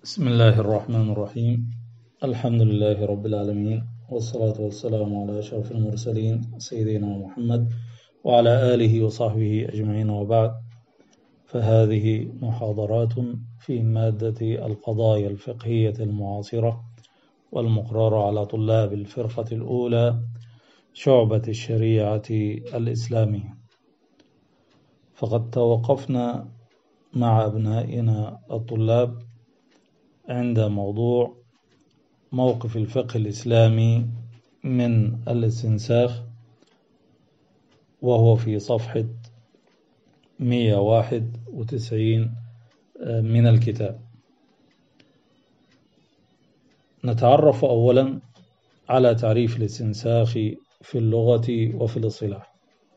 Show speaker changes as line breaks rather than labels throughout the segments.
بسم الله الرحمن الرحيم. الحمد لله رب العالمين، والصلاة والسلام على أشرف المرسلين سيدنا محمد وعلى آله وصحبه أجمعين، وبعد. فهذه محاضرات في مادة القضايا الفقهية المعاصرة والمقررة على طلاب الفرقة الأولى شعبة الشريعة الإسلامية. فقد توقفنا مع أبنائنا الطلاب عند موضوع موقف الفقه الإسلامي من الاستنساخ، وهو في صفحة 191 من الكتاب. نتعرف أولا على تعريف الاستنساخ في اللغة وفي الاصطلاح.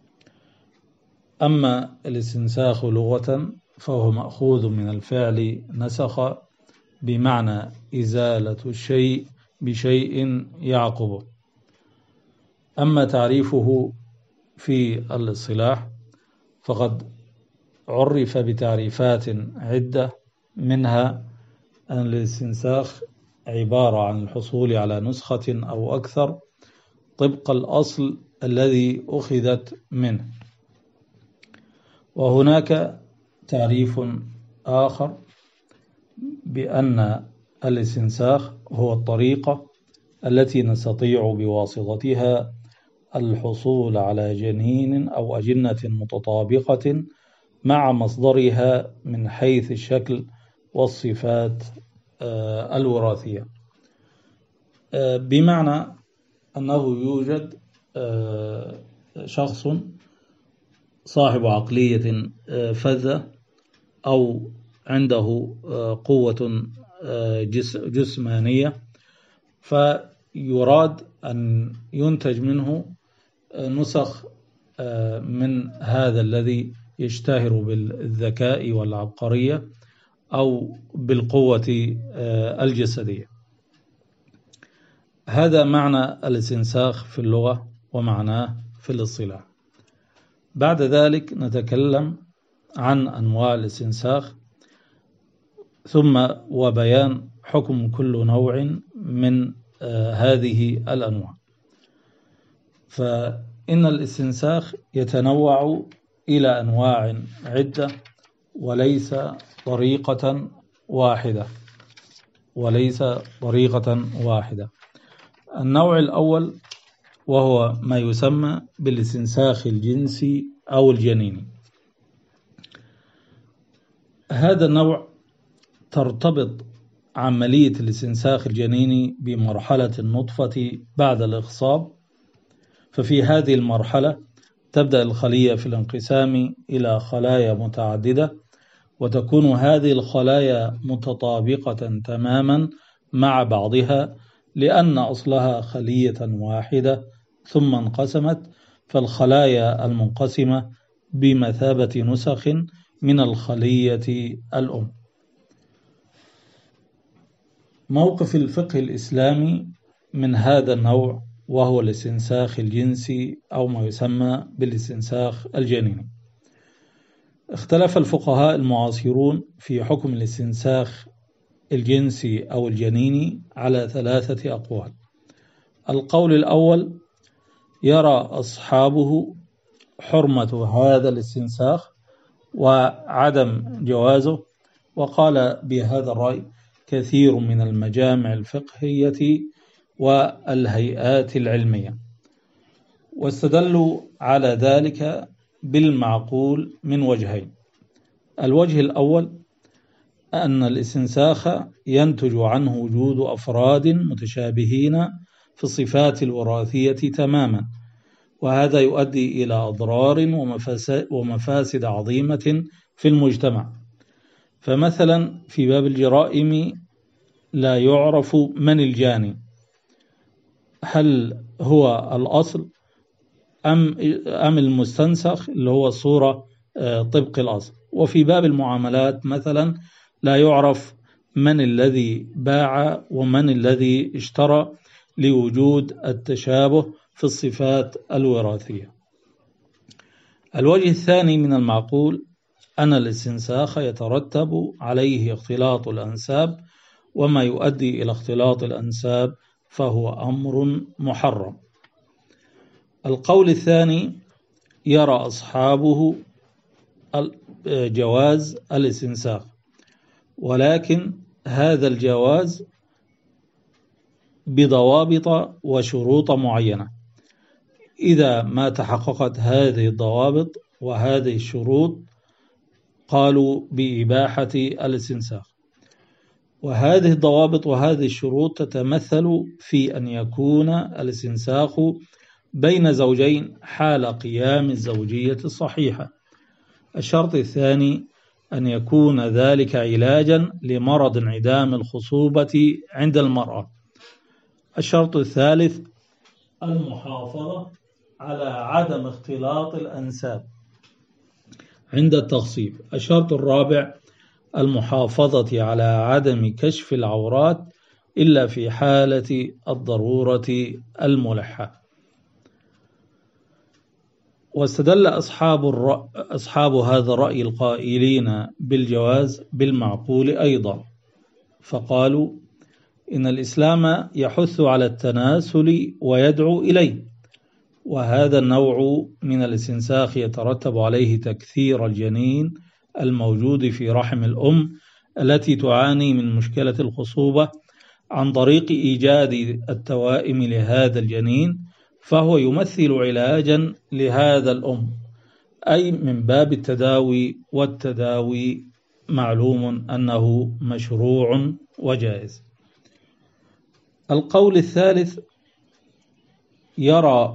أما الاستنساخ لغة فهو مأخوذ من الفعل نسخ، بمعنى إزالة الشيء بشيء يعقبه. أما تعريفه في الاصطلاح فقد عرف بتعريفات عدة، منها أن الاستنساخ عبارة عن الحصول على نسخة أو أكثر طبق الأصل الذي أخذت منه. وهناك تعريف آخر بأن الاستنساخ هو الطريقة التي نستطيع بواسطتها الحصول على جنين أو أجنة متطابقة مع مصدرها من حيث الشكل والصفات الوراثية، بمعنى أنه يوجد شخص صاحب عقلية فذة أو عنده قوة جسمانية، فيراد أن ينتج منه نسخ من هذا الذي يشتهر بالذكاء والعبقرية أو بالقوة الجسدية. هذا معنى الاستنساخ في اللغة ومعناه في الاصطلاح. بعد ذلك نتكلم عن أنواع الاستنساخ، ثم وبيان حكم كل نوع من هذه الأنواع. فإن الاستنساخ يتنوع إلى أنواع عدة وليس طريقة واحدة. النوع الأول وهو ما يسمى بالاستنساخ الجنسي أو الجنيني. هذا النوع ترتبط عملية الاستنساخ الجنيني بمرحلة النطفة بعد الإخصاب. ففي هذه المرحلة تبدأ الخلية في الانقسام إلى خلايا متعددة، وتكون هذه الخلايا متطابقة تماما مع بعضها، لأن أصلها خلية واحدة ثم انقسمت. فالخلايا المنقسمة بمثابة نسخ من الخلية الأم. موقف الفقه الإسلامي من هذا النوع وهو الاستنساخ الجنسي أو ما يسمى بالاستنساخ الجنيني. اختلف الفقهاء المعاصرون في حكم الاستنساخ الجنسي أو الجنيني على 3 أقوال. القول الأول يرى أصحابه حرمة هذا الاستنساخ وعدم جوازه، وقال بهذا الرأي كثير من المجامع الفقهية والهيئات العلمية، واستدلوا على ذلك بالمعقول من وجهين. الوجه الأول أن الاستنساخ ينتج عنه وجود أفراد متشابهين في الصفات الوراثية تماما، وهذا يؤدي إلى أضرار ومفاسد عظيمة في المجتمع. فمثلا في باب الجرائم لا يعرف من الجاني، هل هو الأصل أم المستنسخ اللي هو الصورة طبق الأصل. وفي باب المعاملات مثلا لا يعرف من الذي باع ومن الذي اشترى، لوجود التشابه في الصفات الوراثية. الوجه الثاني من المعقول أن الاستنساخ يترتب عليه اختلاط الأنساب وما يؤدي إلى اختلاط الأنساب فهو أمر محرم. القول الثاني يرى أصحابه جواز الاستنساخ، ولكن هذا الجواز بضوابط وشروط معينة. إذا ما تحققت هذه الضوابط وهذه الشروط قالوا بإباحة الاستنساخ. وهذه الضوابط وهذه الشروط تتمثل في أن يكون الاستنساخ بين زوجين حال قيام الزوجية الصحيحة. الشرط الثاني أن يكون ذلك علاجا لمرض انعدام الخصوبة عند المرأة. الشرط الثالث المحافظة على عدم اختلاط الأنساب عند التخصيب. الشرط الرابع المحافظة على عدم كشف العورات إلا في حالة الضرورة الملحة. واستدل أصحاب هذا الرأي القائلين بالجواز بالمعقول أيضا، فقالوا إن الإسلام يحث على التناسل ويدعو إليه، وهذا النوع من الاستنساخ يترتب عليه تكثير الجنين الموجود في رحم الأم التي تعاني من مشكلة الخصوبة عن طريق إيجاد التوائم لهذا الجنين، فهو يمثل علاجا لهذا الأم، أي من باب التداوي، والتداوي معلوم أنه مشروع وجائز. القول الثالث يرى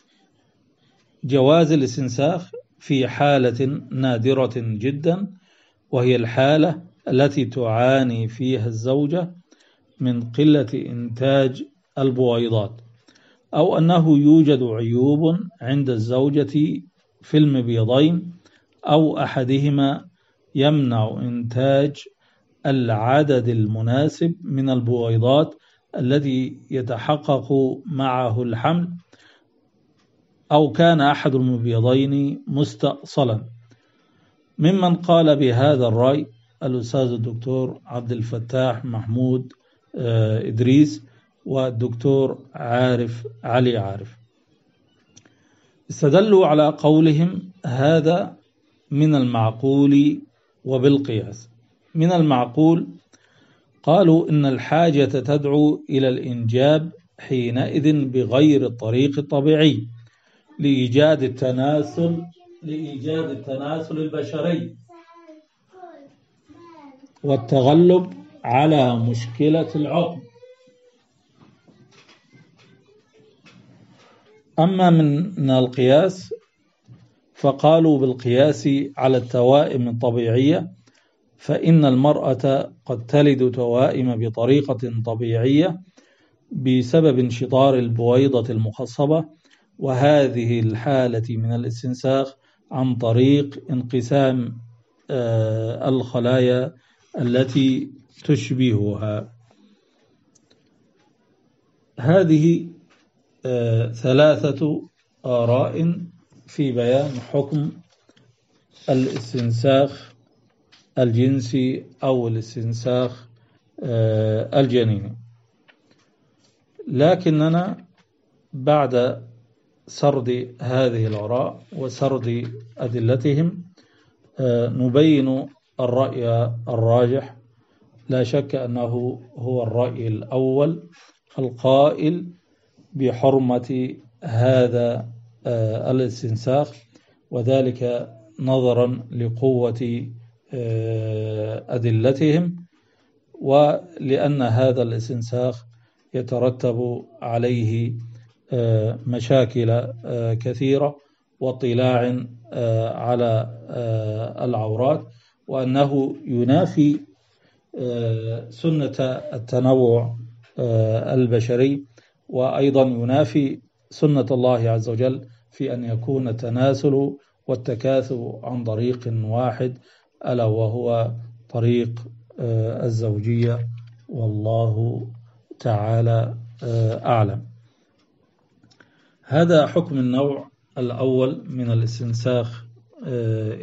جواز الاستنساخ في حالة نادرة جدا، وهي الحالة التي تعاني فيها الزوجة من قلة إنتاج البويضات، أو أنه يوجد عيوب عند الزوجة في المبيضين أو أحدهما يمنع إنتاج العدد المناسب من البويضات الذي يتحقق معه الحمل، أو كان أحد المبيضين مستأصلا. ممن قال بهذا الرأي الأستاذ الدكتور عبد الفتاح محمود إدريس والدكتور علي عارف. استدلوا على قولهم هذا من المعقول وبالقياس. من المعقول قالوا إن الحاجة تدعو إلى الإنجاب حينئذ بغير الطريق الطبيعي لإيجاد التناسل البشري والتغلب على مشكلة العقم. أما من القياس فقالوا بالقياس على التوائم الطبيعية، فإن المرأة قد تلد توائم بطريقة طبيعية بسبب انشطار البويضة المخصبة، وهذه الحالة من الاستنساخ عن طريق انقسام الخلايا التي تشبهها. هذه ثلاثة آراء في بيان حكم الاستنساخ الجنسي أو الاستنساخ الجنيني. لكننا بعد سرد هذه الآراء وسرد أدلتهم نبين الرأي الراجح، لا شك أنه هو الرأي الأول القائل بحرمة هذا الاستنساخ، وذلك نظرا لقوة أدلتهم، ولأن هذا الاستنساخ يترتب عليه مشاكل كثيرة واطلاع على العورات، وأنه ينافي سنة التنوع البشري، وأيضا ينافي سنة الله عز وجل في أن يكون التناسل والتكاثر عن طريق واحد، ألا وهو طريق الزوجية، والله تعالى أعلم. هذا حكم النوع الأول من الاستنساخ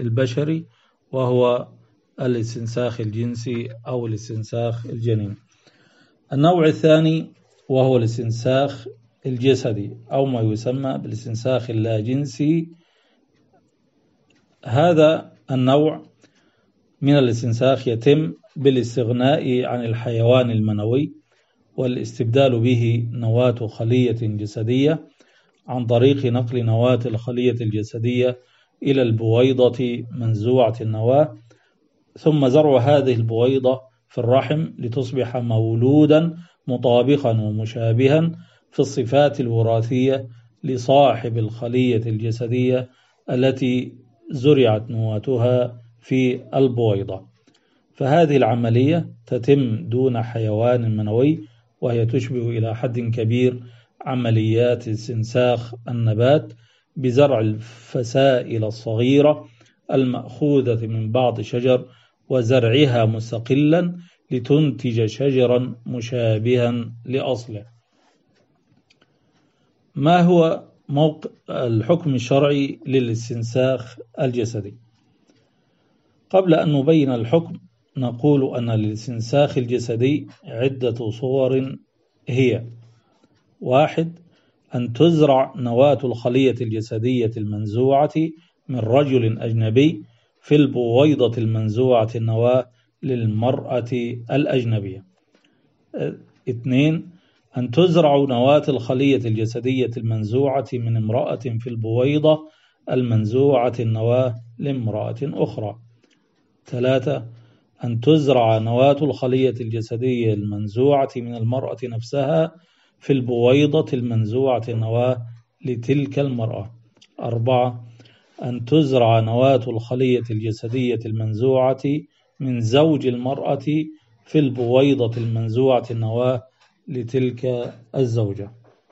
البشري، وهو الاستنساخ الجنسي أو الاستنساخ الجنيني. النوع الثاني وهو الاستنساخ الجسدي أو ما يسمى بالاستنساخ اللاجنسي. هذا النوع من الاستنساخ يتم بالاستغناء عن الحيوان المنوي والاستبدال به نواة خلية جسدية عن طريق نقل نواة الخلية الجسدية إلى البويضة منزوعة النواة، ثم زرع هذه البويضة في الرحم لتصبح مولودا مطابقا ومشابها في الصفات الوراثية لصاحب الخلية الجسدية التي زرعت نواتها في البويضة. فهذه العملية تتم دون حيوان منوي، وهي تشبه إلى حد كبير عمليات استنساخ النبات بزرع الفسائل الصغيرة المأخوذة من بعض شجر وزرعها مستقلا لتنتج شجرا مشابها لأصله. ما هو الحكم الشرعي للاستنساخ الجسدي؟ قبل أن نبين الحكم نقول أن للاستنساخ الجسدي عدة صور هي: 1. أن تزرع نواة الخلية الجسدية المنزوعة من رجل أجنبي في البويضة المنزوعة النواة للمرأة الأجنبية. 2. أن تزرع نواة الخلية الجسدية المنزوعة من امرأة في البويضة المنزوعة النواة لامرأة أخرى. 3. أن تزرع نواة الخلية الجسدية المنزوعة من المرأة نفسها في البويضة المنزوعة النواة لتلك المرأة. 4. أن تزرع نواة الخلية الجسدية المنزوعة من زوج المرأة في البويضة المنزوعة النواة لتلك الزوجة.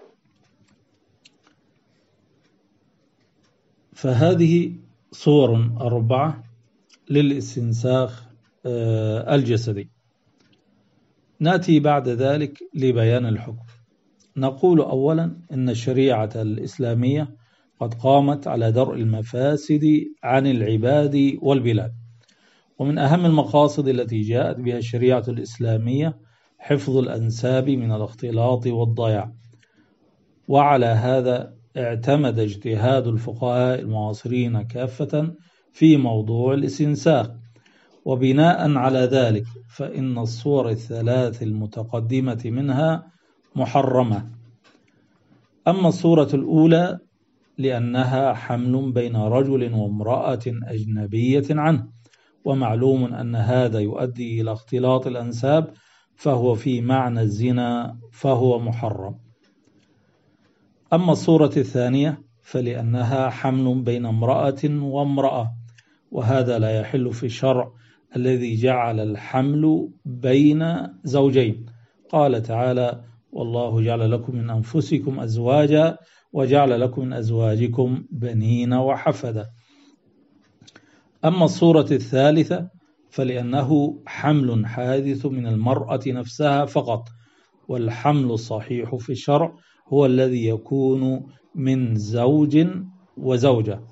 فهذه صور 4 للاستنساخ الجسدي. نأتي بعد ذلك لبيان الحكم. نقول أولا إن الشريعة الإسلامية قد قامت على درء المفاسد عن العباد والبلاد، ومن أهم المقاصد التي جاءت بها الشريعة الإسلامية حفظ الأنساب من الاختلاط والضياع، وعلى هذا اعتمد اجتهاد الفقهاء المعاصرين كافة في موضوع الاستنساخ. وبناء على ذلك فإن الصور الثلاث المتقدمة منها محرمة. أما الصورة الأولى لأنها حمل بين رجل وامرأة أجنبية عنه، ومعلوم أن هذا يؤدي إلى اختلاط الأنساب فهو في معنى الزنا فهو محرم. أما الصورة الثانية فلأنها حمل بين امرأة وامرأة، وهذا لا يحل في الشرع الذي جعل الحمل بين زوجين. قال تعالى: والله جعل لكم من أنفسكم أزواجا وجعل لكم من أزواجكم بنين وحفدا. أما الصورة الثالثة فلأنه حمل حادث من المرأة نفسها فقط، والحمل الصحيح في الشرع هو الذي يكون من زوج وزوجة.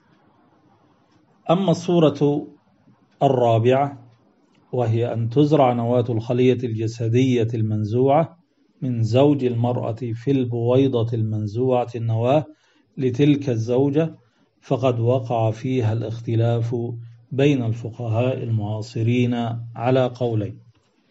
أما الصورة الرابعة وهي أن تزرع نواة الخلية الجسدية المنزوعة من زوج المرأة في البويضة المنزوعة النواة لتلك الزوجة، فقد وقع فيها الاختلاف بين الفقهاء المعاصرين على قولين.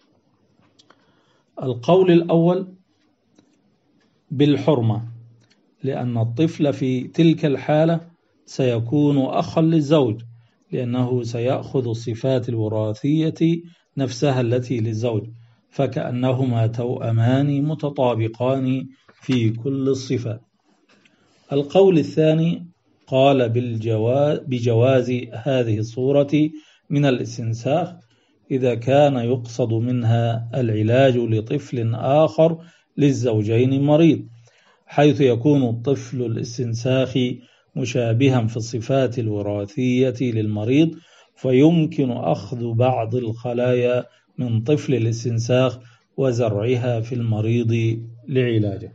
القول الأول بالحرمة، لأن الطفل في تلك الحالة سيكون أخا للزوج، لأنه سيأخذ الصفات الوراثية نفسها التي للزوج، فكأنهما توأمان متطابقان في كل الصفات. القول الثاني قال بجواز هذه الصورة من الاستنساخ إذا كان يقصد منها العلاج لطفل آخر للزوجين مريض، حيث يكون الطفل الاستنساخي مشابها في الصفات الوراثية للمريض، فيمكن أخذ بعض الخلايا من طفل الاستنساخ وزرعها في المريض لعلاجه.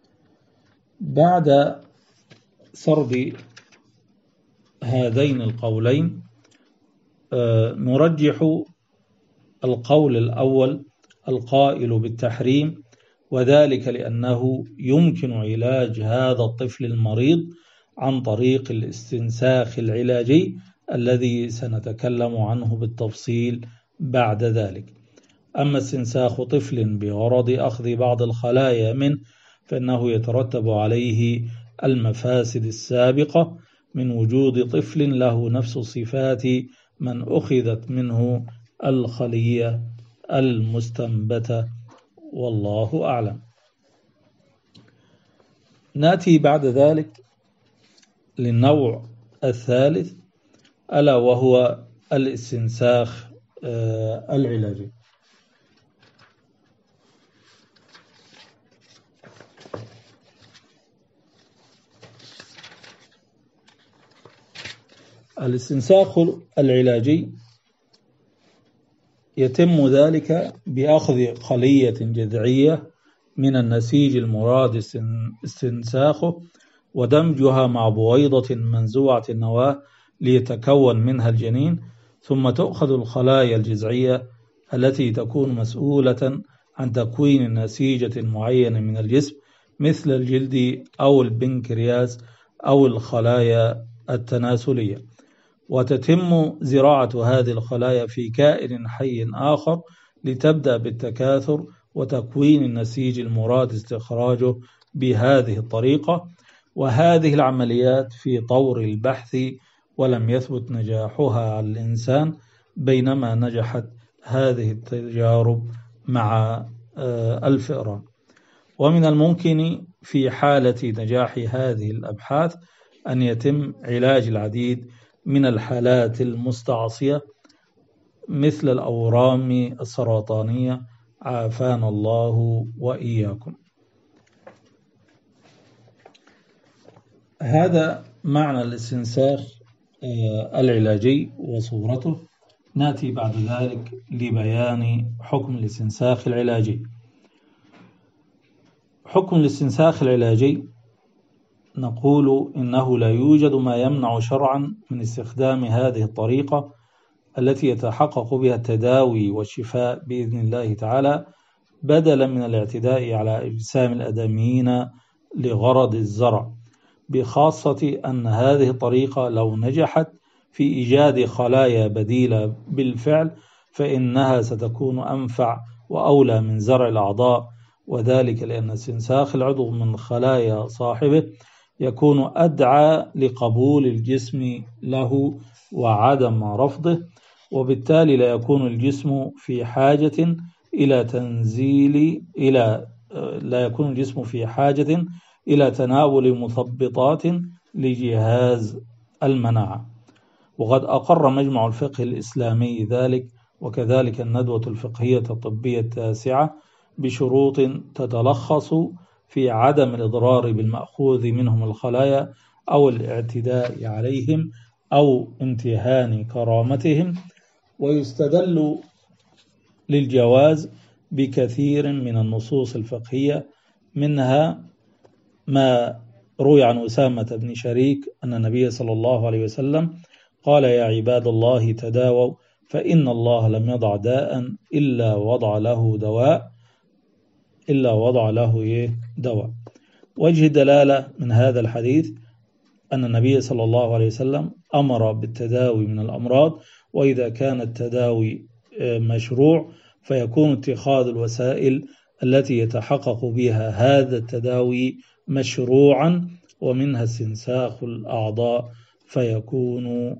بعد سرد هذين القولين نرجح القول الأول القائل بالتحريم، وذلك لأنه يمكن علاج هذا الطفل المريض عن طريق الاستنساخ العلاجي الذي سنتكلم عنه بالتفصيل بعد ذلك. أما استنساخ طفل بغرض أخذ بعض الخلايا منه فإنه يترتب عليه المفاسد السابقة من وجود طفل له نفس صفات من أخذت منه الخلية المستنبتة، والله أعلم. نأتي بعد ذلك للنوع الثالث، ألا وهو الاستنساخ العلاجي. الاستنساخ العلاجي يتم ذلك بأخذ خلية جذعية من النسيج المراد استنساخه ودمجها مع بويضة منزوعة النواة ليتكون منها الجنين، ثم تؤخذ الخلايا الجذعية التي تكون مسؤولة عن تكوين نسيجة معينة من الجسم مثل الجلد أو البنكرياس أو الخلايا التناسلية، وتتم زراعة هذه الخلايا في كائن حي آخر لتبدأ بالتكاثر وتكوين النسيج المراد استخراجه بهذه الطريقة. وهذه العمليات في طور البحث ولم يثبت نجاحها على الإنسان، بينما نجحت هذه التجارب مع الفئران. ومن الممكن في حالة نجاح هذه الأبحاث أن يتم علاج العديد من الحالات المستعصية مثل الأورام السرطانية، عافانا الله وإياكم. هذا معنى الاستنساخ العلاجي وصورته. نأتي بعد ذلك لبيان حكم الاستنساخ العلاجي. حكم الاستنساخ العلاجي نقول إنه لا يوجد ما يمنع شرعا من استخدام هذه الطريقة التي يتحقق بها التداوي والشفاء بإذن الله تعالى، بدلا من الاعتداء على أجسام الآدميين لغرض الزرع، بخاصة أن هذه الطريقة لو نجحت في إيجاد خلايا بديلة بالفعل فإنها ستكون أنفع وأولى من زرع الأعضاء، وذلك لأن استنساخ العضو من خلايا صاحبه يكون أدعى لقبول الجسم له وعدم رفضه، وبالتالي لا يكون الجسم في حاجة إلى تناول مثبطات لجهاز المناعة. وقد أقر مجمع الفقه الإسلامي ذلك، وكذلك الندوة الفقهية الطبية التاسعة، بشروط تتلخص في عدم الإضرار بالمأخوذ منهم الخلايا أو الاعتداء عليهم أو امتهان كرامتهم. ويستدل للجواز بكثير من النصوص الفقهية، منها ما روي عن أسامة بن شريك أن النبي صلى الله عليه وسلم قال: يا عباد الله تداووا فإن الله لم يضع داء إلا وضع له دواء. وجه الدلالة من هذا الحديث أن النبي صلى الله عليه وسلم أمر بالتداوي من الأمراض، وإذا كان التداوي مشروع فيكون اتخاذ الوسائل التي يتحقق بها هذا التداوي مشروعا، ومنها استنساخ الأعضاء، فيكون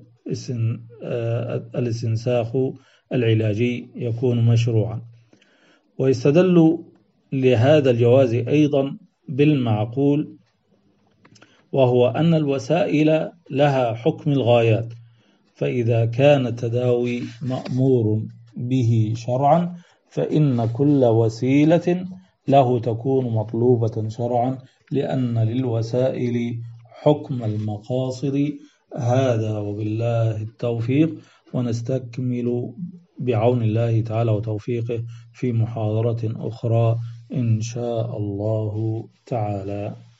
الاستنساخ العلاجي يكون مشروعا. ويستدل لهذا الجواز أيضا بالمعقول، وهو أن الوسائل لها حكم الغايات، فإذا كان التداوي مأمور به شرعا فإن كل وسيلة له تكون مطلوبة شرعا، لأن للوسائل حكم المقاصد. هذا وبالله التوفيق، ونستكمل بعون الله تعالى وتوفيقه في محاضرة أخرى إن شاء الله تعالى.